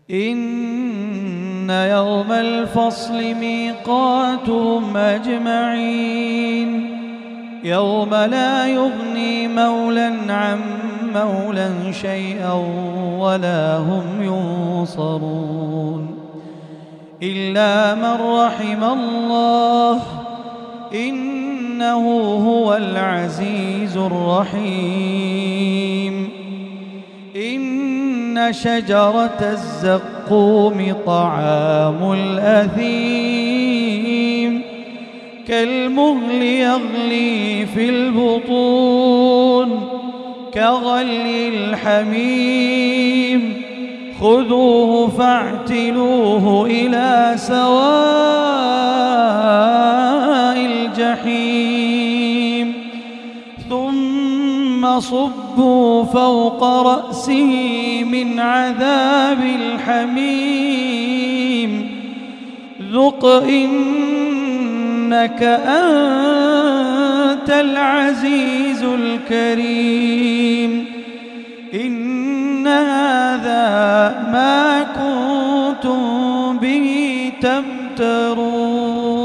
إن يوم الفصل ميقاتهم أجمعين يوم لا يغني مولى عن مولى شيئا ولا هم ينصرون إلا من رحم الله إنه هو العزيز الرحيم. إن شجرة الزقوم طعام الأثيم كالمهل يغلي في البطون كغلي الحميم خذوه فاعتلوه إلى سواء الجحيم ثم صبوا فوق رأسه من عذاب الحميم ذق إنك أنت العزيز الكريم. إن هذا ما كنتم به تمترون.